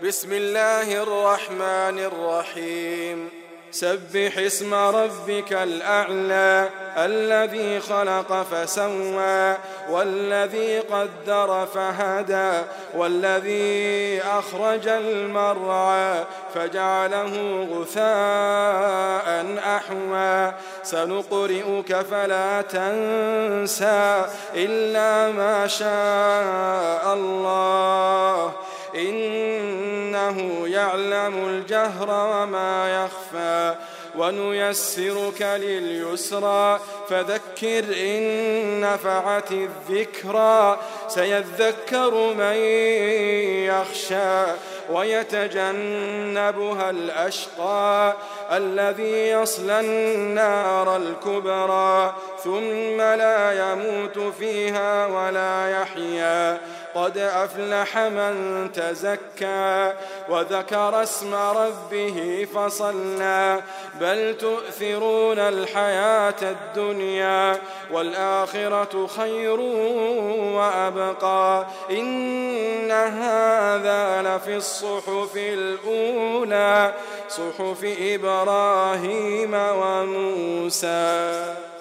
بسم الله الرحمن الرحيم سبح اسم ربك الأعلى الذي خلق فسوى والذي قدر فهدى والذي أخرج المرعى فجعله غثاء أحوى سنقرئك فلا تنسى إلا ما شاء الله إنه يعلم الجهر وما يخفى ونيسرك لليسرى فذكر إن نفعت الذكرى سيذكر من يخشى ويتجنبها الأشقى الذي يصلى النار الكبرى ثم لا يموت فيها ولا يحيا قد أفلح من تزكى وذكر اسم ربه فصلى بل تؤثرون الحياة الدنيا والآخرة خير وأبقى إن هذا لفي الصحف الأولى صحف إبراهيم وموسى.